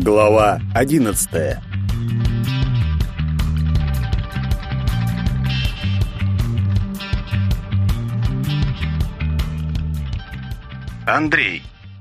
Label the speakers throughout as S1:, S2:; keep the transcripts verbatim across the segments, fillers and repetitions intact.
S1: Глава одиннадцатая. Андрей.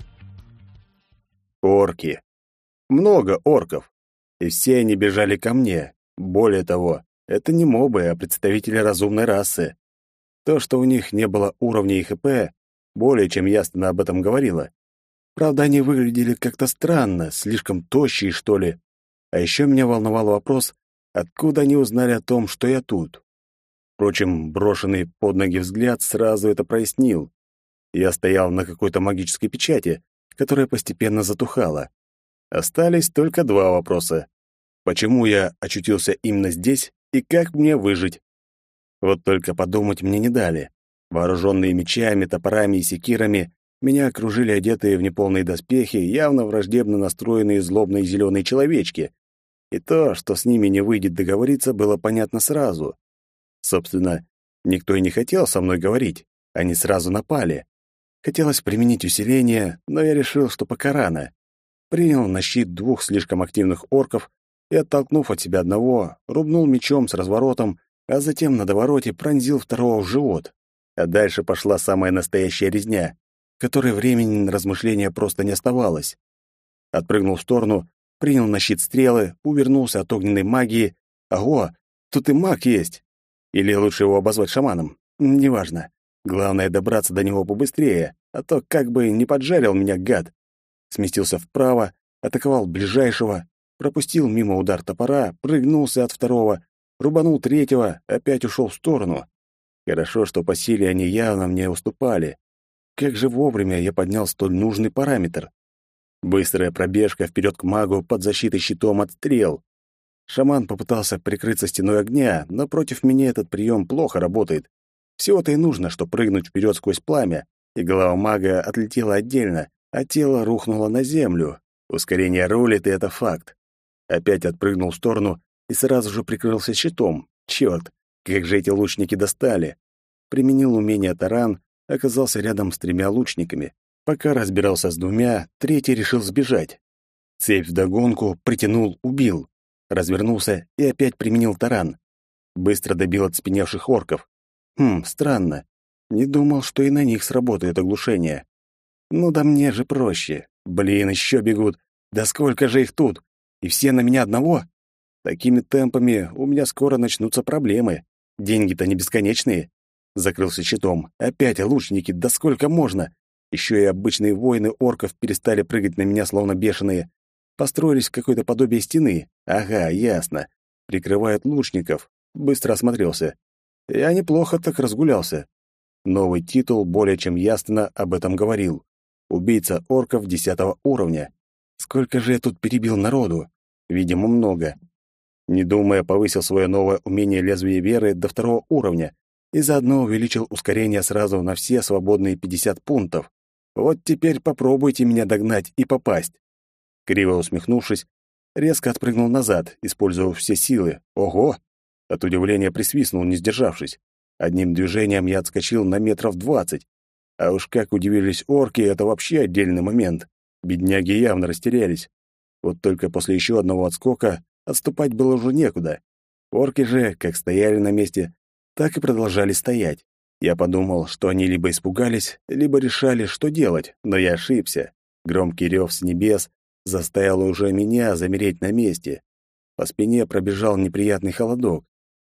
S1: Орки. Много орков. И все они бежали ко мне. Более того, это не мобы, а представители разумной расы. То, что у них не было уровня и ХП, более чем ясно об этом говорило. Правда, они выглядели как-то странно, слишком тощие, что ли. А еще меня волновал вопрос, откуда они узнали о том, что я тут. Впрочем, брошенный под ноги взгляд сразу это прояснил. Я стоял на какой-то магической печати, которая постепенно затухала. Остались только два вопроса. Почему я очутился именно здесь и как мне выжить? Вот только подумать мне не дали. Вооруженные мечами, топорами и секирами, меня окружили одетые в неполные доспехи, явно враждебно настроенные злобные зеленые человечки. И то, что с ними не выйдет договориться, было понятно сразу. Собственно, никто и не хотел со мной говорить. Они сразу напали. Хотелось применить усиление, но я решил, что пока рано. Принял на щит двух слишком активных орков и, оттолкнув от себя одного, рубнул мечом с разворотом, а затем на довороте пронзил второго в живот. А дальше пошла самая настоящая резня, которой времени на размышления просто не оставалось. Отпрыгнул в сторону, принял на щит стрелы, увернулся от огненной магии. Ого, тут и маг есть! Или лучше его обозвать шаманом? Неважно. Главное — добраться до него побыстрее, а то как бы не поджарил меня гад. Сместился вправо, атаковал ближайшего, пропустил мимо удар топора, прыгнулся от второго, рубанул третьего, опять ушел в сторону. Хорошо, что по силе они явно мне уступали. Как же вовремя я поднял столь нужный параметр. Быстрая пробежка вперед к магу под защитой щитом от стрел. Шаман попытался прикрыться стеной огня, но против меня этот прием плохо работает. Всего-то и нужно, что прыгнуть вперед сквозь пламя, и голова мага отлетела отдельно, а тело рухнуло на землю. Ускорение рулит, и это факт. Опять отпрыгнул в сторону и сразу же прикрылся щитом. Черт, как же эти лучники достали! Применил умение таран, оказался рядом с тремя лучниками. Пока разбирался с двумя, третий решил сбежать. Цепь вдогонку, притянул, убил. Развернулся и опять применил таран. Быстро добил отспеневших орков. Хм, странно. Не думал, что и на них сработает оглушение. Ну да мне же проще. Блин, еще бегут. Да сколько же их тут? И все на меня одного? Такими темпами у меня скоро начнутся проблемы. Деньги-то не бесконечные. Закрылся щитом. Опять лучники, да сколько можно? Еще и обычные воины орков перестали прыгать на меня, словно бешеные. Построились в какое-то подобие стены. Ага, ясно. Прикрывают лучников. Быстро осмотрелся. Я неплохо так разгулялся. Новый титул более чем ясно об этом говорил. Убийца орков десятого уровня. Сколько же я тут перебил народу? Видимо, много. Не думая, повысил свое новое умение лезвия веры до второго уровня и заодно увеличил ускорение сразу на все свободные пятьдесят пунктов. Вот теперь попробуйте меня догнать и попасть. Криво усмехнувшись, резко отпрыгнул назад, используя все силы. Ого! От удивления присвистнул, не сдержавшись. Одним движением я отскочил на метров двадцать. А уж как удивились орки, это вообще отдельный момент. Бедняги явно растерялись. Вот только после еще одного отскока отступать было уже некуда. Орки же, как стояли на месте, так и продолжали стоять. Я подумал, что они либо испугались, либо решали, что делать, но я ошибся. Громкий рев с небес заставил уже меня замереть на месте. По спине пробежал неприятный холодок.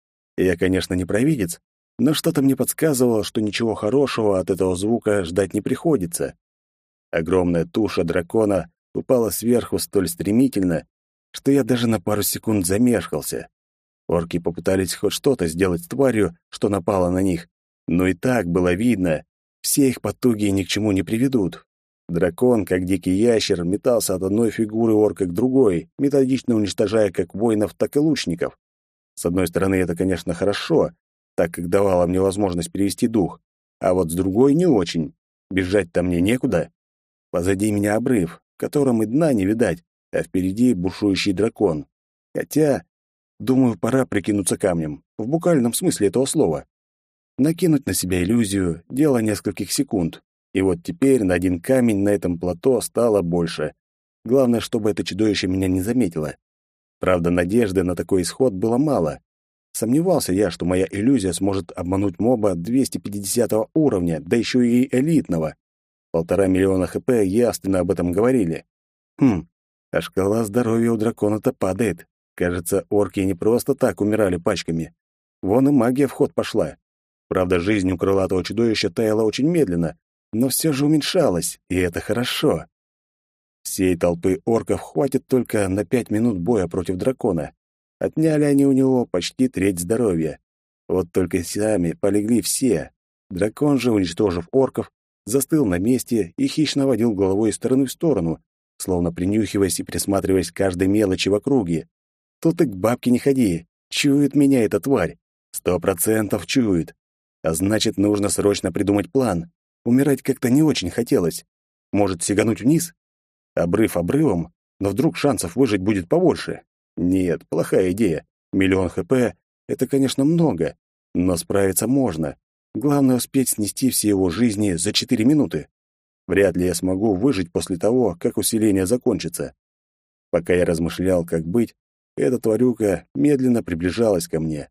S1: Я, конечно, не провидец, но что-то мне подсказывало, что ничего хорошего от этого звука ждать не приходится. Огромная туша дракона упала сверху столь стремительно, что я даже на пару секунд замешкался. Орки попытались хоть что-то сделать с тварью, что напала на них, но и так было видно, все их потуги ни к чему не приведут. Дракон, как дикий ящер, метался от одной фигуры орка к другой, методично уничтожая как воинов, так и лучников. С одной стороны, это, конечно, хорошо, так как давало мне возможность перевести дух, а вот с другой не очень. Бежать-то мне некуда. Позади меня обрыв, в котором и дна не видать, а впереди бушующий дракон. Хотя, думаю, пора прикинуться камнем, в буквальном смысле этого слова. Накинуть на себя иллюзию — дело нескольких секунд. И вот теперь на один камень на этом плато стало больше. Главное, чтобы это чудовище меня не заметило. Правда, надежды на такой исход было мало. Сомневался я, что моя иллюзия сможет обмануть моба двести пятидесятого уровня, да еще и элитного. Полтора миллиона хп явственно об этом говорили. Хм, а шкала здоровья у дракона-то падает. Кажется, орки не просто так умирали пачками. Вон и магия в ход пошла. Правда, жизнь у крылатого чудовища таяла очень медленно, но все же уменьшалась, и это хорошо. Всей толпы орков хватит только на пять минут боя против дракона. Отняли они у него почти треть здоровья. Вот только сами полегли все. Дракон же, уничтожив орков, застыл на месте и хищно водил головой из стороны в сторону, словно принюхиваясь и присматриваясь к каждой мелочи в округе. Тут и к бабке не ходи. Чует меня эта тварь. Сто процентов чует. А значит, нужно срочно придумать план. Умирать как-то не очень хотелось. Может, сигануть вниз? Обрыв обрывом, но вдруг шансов выжить будет побольше. Нет, плохая идея. Миллион хп — это, конечно, много, но справиться можно. Главное — успеть снести все его жизни за четыре минуты. Вряд ли я смогу выжить после того, как усиление закончится. Пока я размышлял, как быть, эта тварюка медленно приближалась ко мне.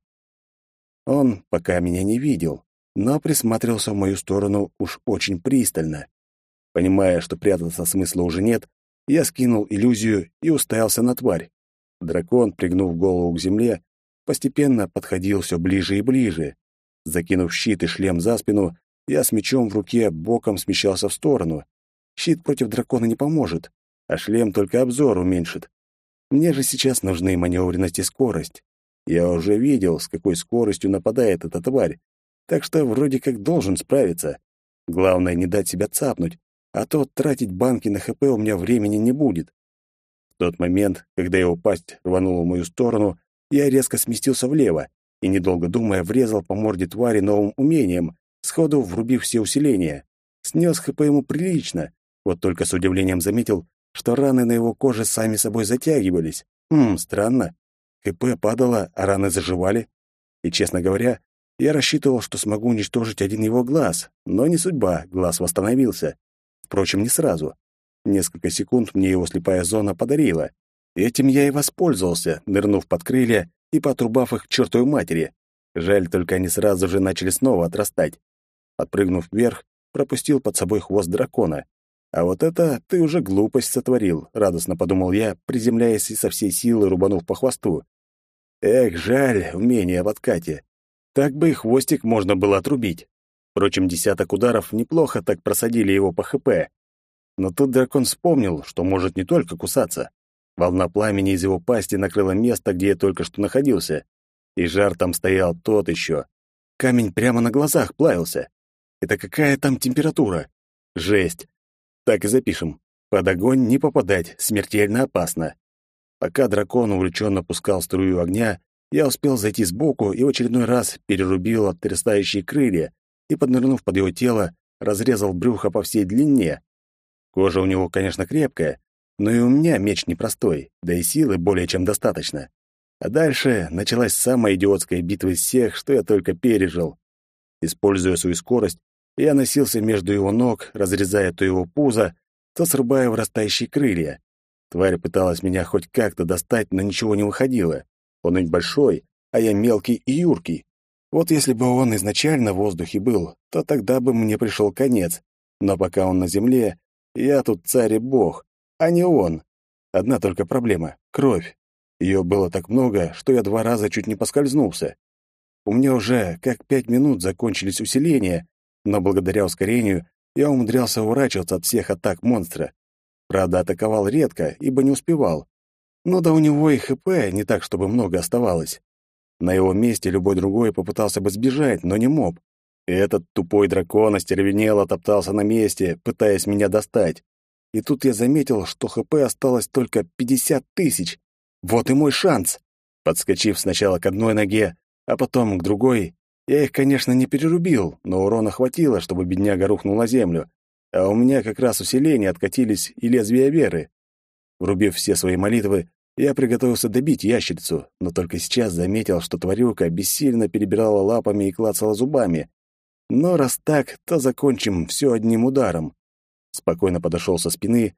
S1: Он пока меня не видел, но присматривался в мою сторону уж очень пристально. Понимая, что прятаться смысла уже нет, я скинул иллюзию и уставился на тварь. Дракон, пригнув голову к земле, постепенно подходил все ближе и ближе. Закинув щит и шлем за спину, я с мечом в руке боком смещался в сторону. Щит против дракона не поможет, а шлем только обзор уменьшит. Мне же сейчас нужны маневренность и скорость. Я уже видел, с какой скоростью нападает эта тварь, так что вроде как должен справиться. Главное, не дать себя цапнуть, а то тратить банки на ХП у меня времени не будет. В тот момент, когда его пасть рванула в мою сторону, я резко сместился влево и, недолго думая, врезал по морде твари новым умением, сходу врубив все усиления. Снес ХП ему прилично, вот только с удивлением заметил, что раны на его коже сами собой затягивались. Хм, странно. ХП падало, а раны заживали. И, честно говоря, я рассчитывал, что смогу уничтожить один его глаз, но не судьба, глаз восстановился. Впрочем, не сразу. Несколько секунд мне его слепая зона подарила. Этим я и воспользовался, нырнув под крылья и потрубав их к чертовой матери. Жаль, только они сразу же начали снова отрастать. Подпрыгнув вверх, пропустил под собой хвост дракона. А вот это ты уже глупость сотворил, радостно подумал я, приземляясь и со всей силы рубанув по хвосту. Эх, жаль, умение в откате. Так бы и хвостик можно было отрубить. Впрочем, десяток ударов неплохо так просадили его по ХП. Но тут дракон вспомнил, что может не только кусаться. Волна пламени из его пасти накрыла место, где я только что находился. И жар там стоял тот еще. Камень прямо на глазах плавился. Это какая там температура? Жесть. Так и запишем. Под огонь не попадать, смертельно опасно. Пока дракон увлеченно пускал струю огня, я успел зайти сбоку и в очередной раз перерубил отрастающие крылья и, поднырнув под его тело, разрезал брюхо по всей длине. Кожа у него, конечно, крепкая, но и у меня меч непростой, да и силы более чем достаточно. А дальше началась самая идиотская битва из всех, что я только пережил. Используя свою скорость, я носился между его ног, разрезая то его пузо, то срубая вырастающие крылья. Тварь пыталась меня хоть как-то достать, но ничего не выходило. Он ведь большой, а я мелкий и юркий. Вот если бы он изначально в воздухе был, то тогда бы мне пришел конец. Но пока он на земле, я тут царь и бог, а не он. Одна только проблема — кровь. Ее было так много, что я два раза чуть не поскользнулся. У меня уже как пять минут закончились усиления, но благодаря ускорению я умудрялся уворачиваться от всех атак монстра. Правда, атаковал редко, ибо не успевал. Ну да у него и ХП не так, чтобы много оставалось. На его месте любой другой попытался бы сбежать, но не мог. И этот тупой дракон остервенело топтался на месте, пытаясь меня достать. И тут я заметил, что ХП осталось только пятьдесят тысяч. Вот и мой шанс. Подскочив сначала к одной ноге, а потом к другой, я их, конечно, не перерубил, но урона хватило, чтобы бедняга рухнул на землю. А у меня как раз усиления откатились и лезвия веры. Врубив все свои молитвы, я приготовился добить ящерицу, но только сейчас заметил, что тварюка бессильно перебирала лапами и клацала зубами. Но раз так, то закончим все одним ударом. Спокойно подошел со спины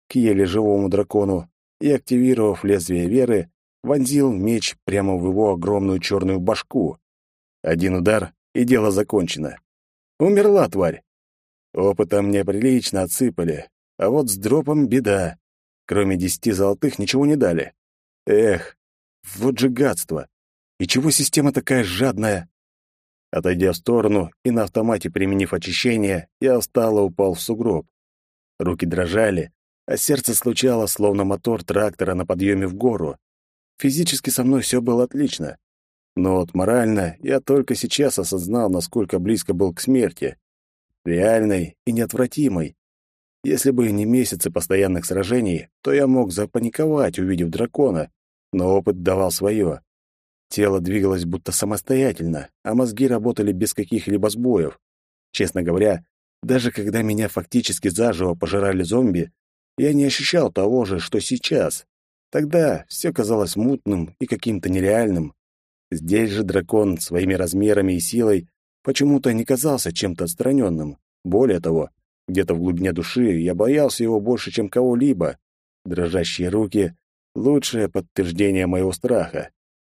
S1: к еле живому дракону и, активировав лезвие веры, вонзил меч прямо в его огромную черную башку. Один удар, и дело закончено. Умерла тварь. Опыта мне прилично отсыпали, а вот с дропом беда. Кроме десяти золотых ничего не дали. Эх, вот же гадство. И чего система такая жадная? Отойдя в сторону и на автомате применив очищение, я устало упал в сугроб. Руки дрожали, а сердце стучало, словно мотор трактора на подъеме в гору. Физически со мной все было отлично. Но вот морально я только сейчас осознал, насколько близко был к смерти. Реальной и неотвратимой. Если бы не месяцы постоянных сражений, то я мог запаниковать, увидев дракона, но опыт давал свое. Тело двигалось будто самостоятельно, а мозги работали без каких-либо сбоев. Честно говоря, даже когда меня фактически заживо пожирали зомби, я не ощущал того же, что сейчас. Тогда все казалось мутным и каким-то нереальным. Здесь же дракон своими размерами и силой почему-то не казался чем-то отстраненным. Более того, где-то в глубине души я боялся его больше, чем кого-либо. Дрожащие руки — лучшее подтверждение моего страха.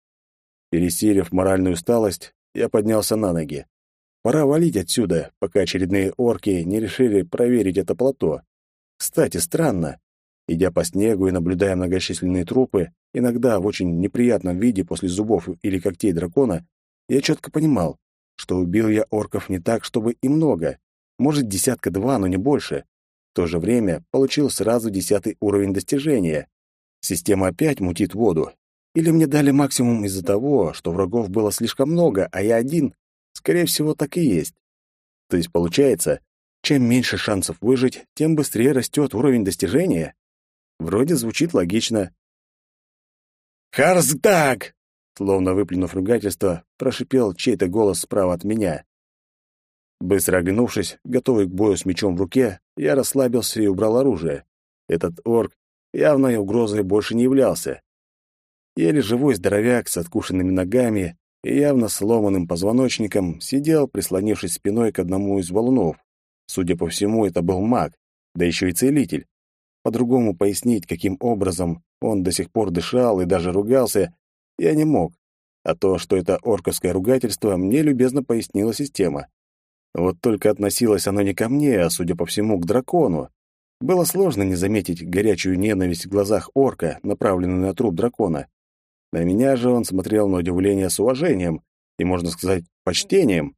S1: Пересилив моральную усталость, я поднялся на ноги. Пора валить отсюда, пока очередные орки не решили проверить это плато. Кстати, странно. Идя по снегу и наблюдая многочисленные трупы, иногда в очень неприятном виде после зубов или когтей дракона, я четко понимал, что убил я орков не так, чтобы и много. Может, десятка-два, но не больше. В то же время получил сразу десятый уровень достижения. Система опять мутит воду. Или мне дали максимум из-за того, что врагов было слишком много, а я один? Скорее всего, так и есть. То есть, получается, чем меньше шансов выжить, тем быстрее растет уровень достижения? Вроде звучит логично. «Харсдаг!» Словно выплюнув ругательство, прошипел чей-то голос справа от меня. Быстро оглянувшись, готовый к бою с мечом в руке, я расслабился и убрал оружие. Этот орк явной угрозой больше не являлся. Еле живой здоровяк с откушенными ногами и явно сломанным позвоночником сидел, прислонившись спиной к одному из валунов. Судя по всему, это был маг, да еще и целитель. По-другому пояснить, каким образом он до сих пор дышал и даже ругался, я не мог. А то, что это орковское ругательство, мне любезно пояснила система. Вот только относилось оно не ко мне, а, судя по всему, к дракону. Было сложно не заметить горячую ненависть в глазах орка, направленную на труп дракона. На меня же он смотрел на удивление с уважением и, можно сказать, почтением.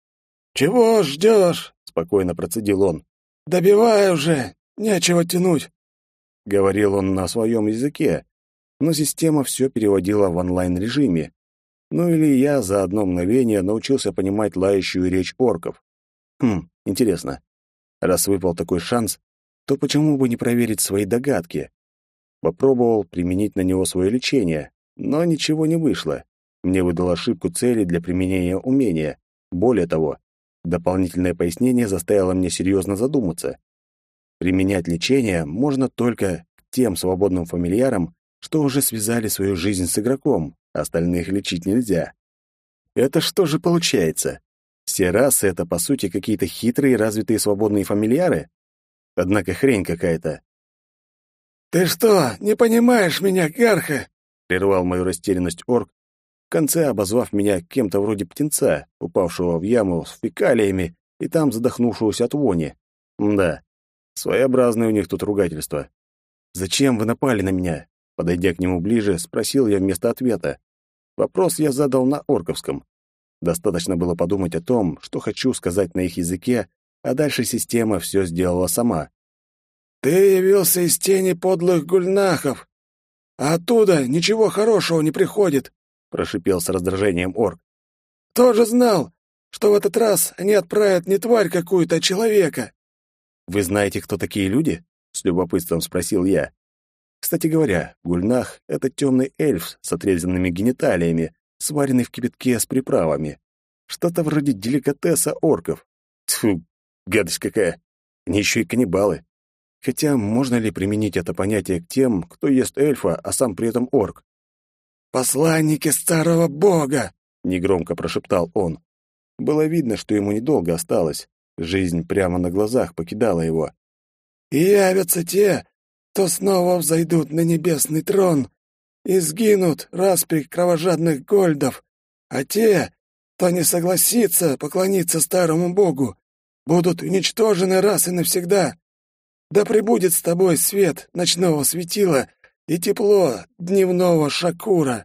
S1: «Чего ждешь?» — спокойно процедил он. «Добивай уже, нечего тянуть», — говорил он на своем языке, но система все переводила в онлайн-режиме. Ну или я за одно мгновение научился понимать лающую речь орков. Хм, интересно. Раз выпал такой шанс, то почему бы не проверить свои догадки? Попробовал применить на него свое лечение, но ничего не вышло. Мне выдал ошибку цели для применения умения. Более того, дополнительное пояснение заставило меня серьезно задуматься. Применять лечение можно только к тем свободным фамильярам, что уже связали свою жизнь с игроком, остальных лечить нельзя. Это что же получается? Все расы — это, по сути, какие-то хитрые, развитые свободные фамильяры? Однако хрень какая-то. «Ты что, не понимаешь меня, Гарха?» — прервал мою растерянность орк, в конце обозвав меня кем-то вроде птенца, упавшего в яму с фекалиями и там задохнувшегося от вони. Да, своеобразное у них тут ругательство. «Зачем вы напали на меня?» Подойдя к нему ближе, спросил я вместо ответа. Вопрос я задал на орковском. Достаточно было подумать о том, что хочу сказать на их языке, а дальше система все сделала сама. «Ты явился из тени подлых гульнахов, а оттуда ничего хорошего не приходит», — прошипел с раздражением орк. «Кто же знал, что в этот раз они отправят не тварь какую-то, а человека?» «Вы знаете, кто такие люди?» — с любопытством спросил я. Кстати говоря, гульнах — это темный эльф с отрезанными гениталиями, сваренный в кипятке с приправами. Что-то вроде деликатеса орков. Тьфу, гадость какая! Они еще и каннибалы. Хотя можно ли применить это понятие к тем, кто ест эльфа, а сам при этом орк? «Посланники старого бога!» — негромко прошептал он. Было видно, что ему недолго осталось. Жизнь прямо на глазах покидала его. «И явятся те,
S2: то снова взойдут на небесный трон и сгинут распри кровожадных гольдов, а те, кто не согласится поклониться старому богу, будут уничтожены раз и навсегда. Да пребудет с тобой свет ночного светила и тепло дневного Шакура».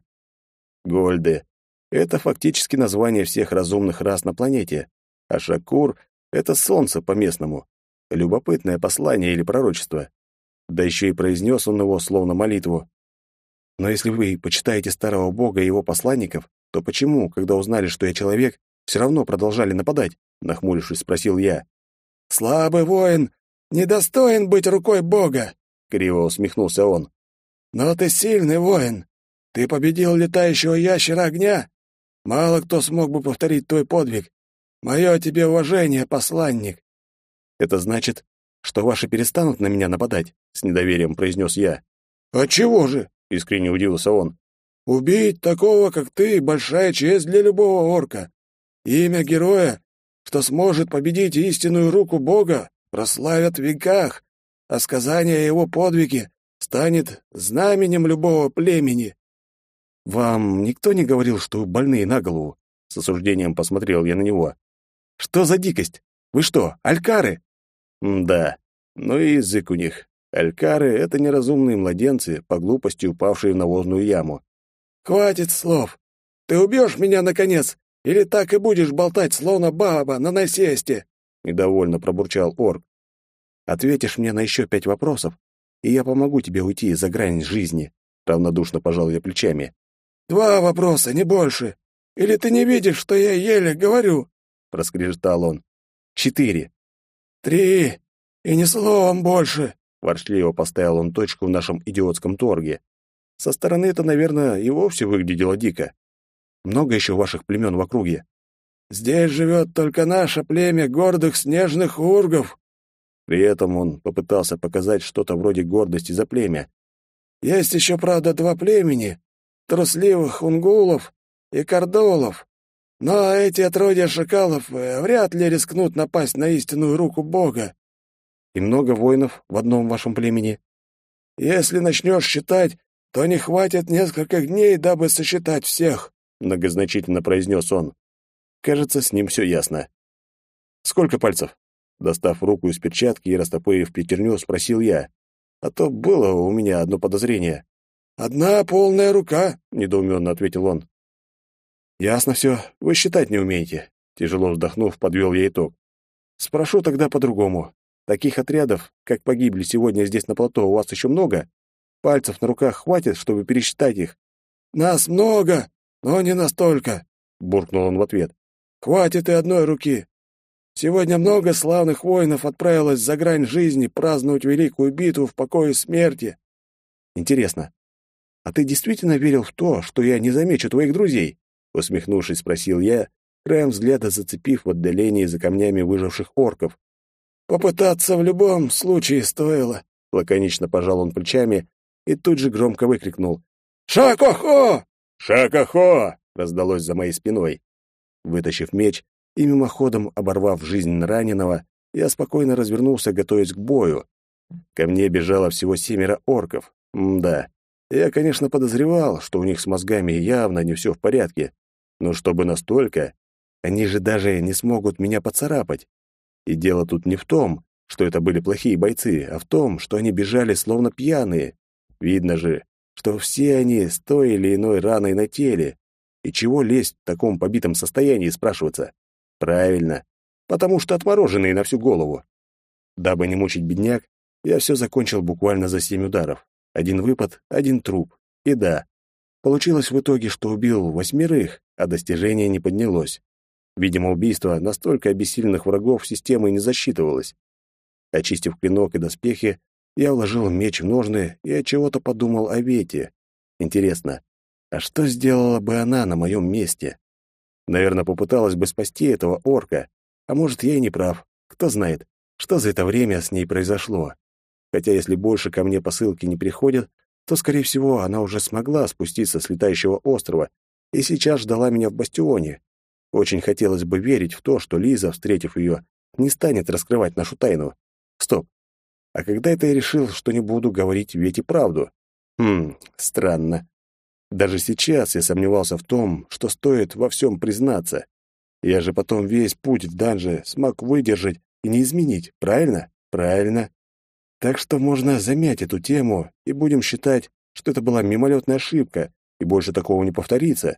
S1: Гольды — это фактически название всех разумных рас на планете, а Шакур — это солнце по-местному. Любопытное послание или пророчество. Да еще и произнес он его словно молитву. Но если вы почитаете старого бога и его посланников, то почему, когда узнали, что я человек, все равно продолжали нападать? Нахмурившись, спросил я.
S2: «Слабый воин недостоин быть рукой бога», — криво усмехнулся он. «Но ты сильный воин. Ты победил летающего ящера огня. Мало кто смог бы повторить твой подвиг. Мое тебе уважение, посланник».
S1: «Это значит, что ваши перестанут на меня нападать?» — с недоверием произнес я.
S2: «Отчего же?» — искренне удивился он. «Убить такого, как ты, большая честь для любого орка. Имя героя, что сможет победить истинную руку Бога, прославят в веках, а сказание о его подвиге станет знаменем любого племени».
S1: «Вам никто не говорил, что вы больные на голову?» С осуждением посмотрел я на него. «Что за дикость? Вы что, алькары?» «Да, ну и язык у них. Алькары — это неразумные младенцы, по глупости упавшие в навозную яму».
S2: «Хватит слов. Ты убьешь меня, наконец, или так и будешь болтать, словно баба на насесте?»
S1: Недовольно пробурчал орк. «Ответишь мне на еще пять вопросов, и я помогу тебе уйти за грань жизни», — равнодушно пожал я плечами.
S2: «Два вопроса, не больше. Или ты не видишь, что я еле говорю?»
S1: — проскрежетал он. «Четыре».
S2: «Три. И ни словом больше», —
S1: ворчливо поставил он точку в нашем идиотском торге. Со стороны это, наверное, и вовсе выглядело дико. «Много еще ваших племен в округе?»
S2: «Здесь живет только наше племя гордых снежных ургов».
S1: При этом он попытался показать что-то вроде гордости за племя.
S2: «Есть еще, правда, два племени — трусливых унгулов и кордолов. Но эти отродья шакалов э, вряд ли рискнут напасть на истинную руку Бога».
S1: «И много воинов в одном вашем племени?»
S2: «Если начнешь считать, то не хватит нескольких дней, дабы сосчитать всех», —
S1: многозначительно произнес он. Кажется, с ним все ясно. «Сколько пальцев?» Достав руку из перчатки и растопырив пятерню, спросил я. А то было у меня одно подозрение.
S2: «Одна полная рука», —
S1: недоуменно ответил он. «Ясно все. Вы считать не умеете». Тяжело вздохнув, подвел я итог. «Спрошу тогда по-другому. Таких отрядов, как погибли сегодня здесь на плато, у вас еще много? Пальцев на руках хватит, чтобы пересчитать их?»
S2: «Нас много, но не настолько», — буркнул он в ответ. «Хватит и одной руки. Сегодня много славных воинов отправилось за грань жизни праздновать великую битву в покое смерти».
S1: «Интересно, а ты действительно верил в то, что я не замечу твоих друзей?» Усмехнувшись, спросил я, краем взгляда зацепив в отдалении за камнями выживших орков.
S2: «Попытаться в любом случае стоило», —
S1: лаконично пожал он плечами и тут же громко выкрикнул.
S2: «Шакохо!»
S1: «Шакохо!» — раздалось за моей спиной. Вытащив меч и мимоходом оборвав жизнь раненого, я спокойно развернулся, готовясь к бою. Ко мне бежало всего семеро орков. М-да, я, конечно, подозревал, что у них с мозгами явно не все в порядке, но чтобы настолько, они же даже не смогут меня поцарапать. И дело тут не в том, что это были плохие бойцы, а в том, что они бежали словно пьяные. Видно же, что все они с той или иной раной на теле. И чего лезть в таком побитом состоянии, спрашиваться? Правильно, потому что отмороженные на всю голову. Дабы не мучить бедняк, я все закончил буквально за семь ударов. Один выпад, один труп. И да, получилось в итоге, что убил восьмерых, а достижение не поднялось. Видимо, убийство настолько обессиленных врагов системой не засчитывалось. Очистив клинок и доспехи, я вложил меч в ножны и от чего-то подумал о Вете. Интересно, а что сделала бы она на моем месте? Наверное, попыталась бы спасти этого орка. А может, я и не прав. Кто знает, что за это время с ней произошло. Хотя если больше ко мне посылки не приходят, то, скорее всего, она уже смогла спуститься с летающего острова и сейчас ждала меня в бастионе. Очень хотелось бы верить в то, что Лиза, встретив ее, не станет раскрывать нашу тайну. Стоп. А когда это я решил, что не буду говорить Вете правду? Хм, странно. Даже сейчас я сомневался в том, что стоит во всем признаться. Я же потом весь путь в данже смог выдержать и не изменить, правильно? Правильно. Так что можно замять эту тему и будем считать, что это была мимолетная ошибка, и больше такого не повторится.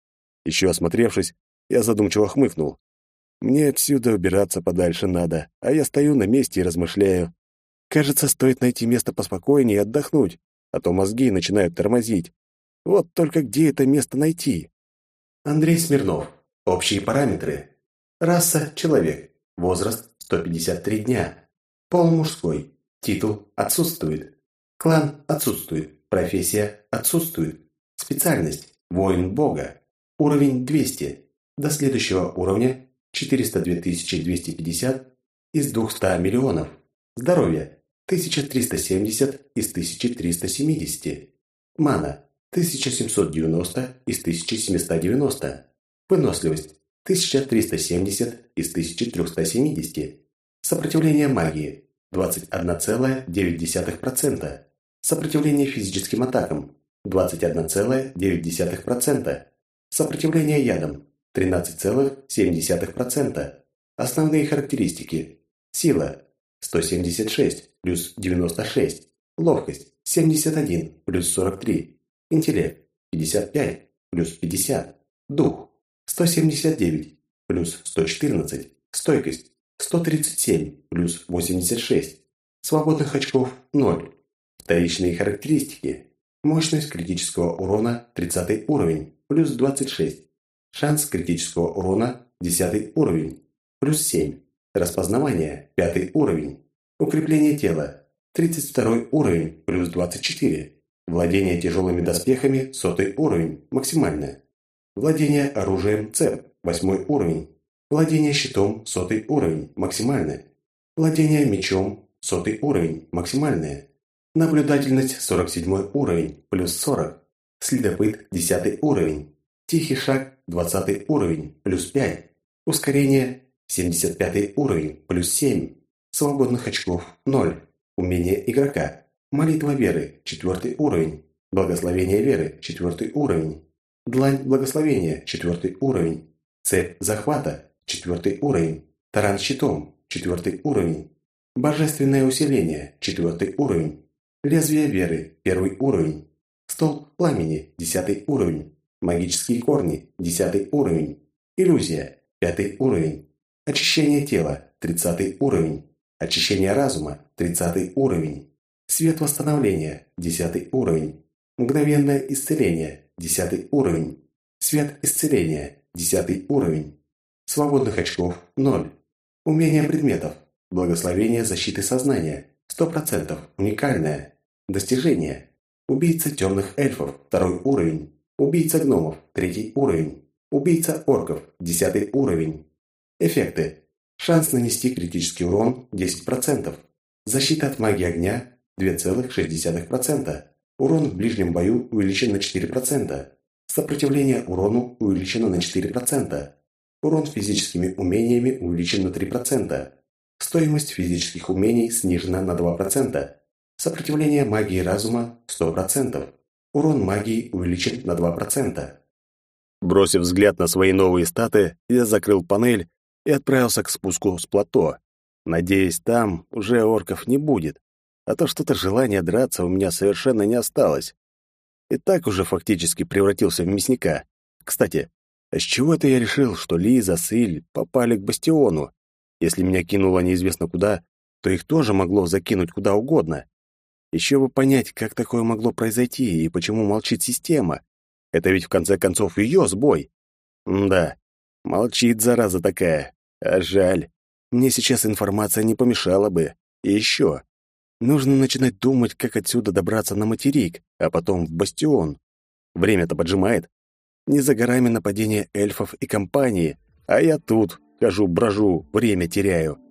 S1: Еще осмотревшись, я задумчиво хмыкнул. Мне отсюда убираться подальше надо, а я стою на месте и размышляю. Кажется, стоит найти место поспокойнее и отдохнуть, а то мозги начинают тормозить. Вот только где это место найти?
S3: Андрей Смирнов. Общие параметры. Раса – человек. Возраст – сто пятьдесят три дня. Пол мужской. Титул – отсутствует. Клан – отсутствует. Профессия – отсутствует. Специальность – воин бога. Уровень двести. До следующего уровня – четыреста две тысячи двести пятьдесят из двухсот миллионов. Здоровье – тысяча триста семьдесят из тысячи триста семидесяти. Мана – тысяча семьсот девяносто из тысячи семисот девяноста. Выносливость – тысяча триста семьдесят из тысячи трёхсот семидесяти. Сопротивление магии – двадцать одна целая девять десятых процента. Сопротивление физическим атакам – двадцать одна целая девять десятых процента. Сопротивление ядам – тринадцать целых семь десятых процента. Основные характеристики. Сила – сто семьдесят шесть плюс девяносто шесть. Ловкость – семьдесят один плюс сорок три. Интеллект – пятьдесят пять плюс пятьдесят. Дух – сто семьдесят девять плюс сто четырнадцать. Стойкость – сто тридцать семь плюс восемьдесят шесть. Свободных очков – ноль. Вторичные характеристики. Мощность критического урона – тридцатый уровень, плюс двадцать шесть. Шанс критического урона – десятый уровень, плюс семь. Распознавание – пятый уровень. Укрепление тела – тридцать второй уровень, плюс двадцать четыре. Владение тяжелыми доспехами – сотый уровень, максимальное. Владение оружием цеп – восьмой уровень. Владение щитом – сотый уровень, максимальное. Владение мечом – сотый уровень, максимальное. Наблюдательность – сорок седьмой уровень, плюс сорок. Следопыт – десятый уровень. Тихий шаг – двадцатый уровень, плюс пять. Ускорение – семьдесят пятый уровень, плюс семь. Свободных очков – ноль. Умение игрока. Молитва веры – четвертый уровень. Благословение веры – четвертый уровень. Длань благословения – четвертый уровень. Цепь захвата – четвертый уровень. Таран щитом – четвертый уровень. Божественное усиление – четвертый уровень. Лезвие веры – первый уровень. Столб пламени – десятый уровень. Магические корни – десятый уровень. Иллюзия – пятый уровень. Очищение тела – тридцатый уровень. Очищение разума – тридцатый уровень. Свет восстановления – десятый уровень. Мгновенное исцеление – десятый уровень. Свет исцеления – десятый уровень. Свободных очков – ноль. Умение предметов. Благословение защиты сознания – сто процентов уникальное. Достижение. Убийца темных эльфов – второй уровень. Убийца гномов – третий уровень. Убийца орков – десятый уровень. Эффекты. Шанс нанести критический урон – десять процентов. Защита от магии огня – два целых шесть десятых процента. Урон в ближнем бою увеличен на четыре процента. Сопротивление урону увеличено на четыре процента. Урон физическими умениями увеличен на три процента. Стоимость физических умений снижена на два процента. Сопротивление магии разума – сто процентов. Урон магии увеличен на два процента.
S1: Бросив взгляд на свои новые статы, я закрыл панель и отправился к спуску с плато. Надеюсь, там уже орков не будет, а то что-то желание драться у меня совершенно не осталось. И так уже фактически превратился в мясника. Кстати, а с чего это я решил, что Лиза с Иль попали к бастиону? Если меня кинуло неизвестно куда, то их тоже могло закинуть куда угодно. Еще бы понять, как такое могло произойти и почему молчит система. Это ведь в конце концов ее сбой. М-да, молчит зараза такая. А жаль. Мне сейчас информация не помешала бы. И еще. Нужно начинать думать, как отсюда добраться на материк, а потом в бастион. Время-то поджимает. Не за горами нападение эльфов и компании, а я тут хожу-брожу, время теряю.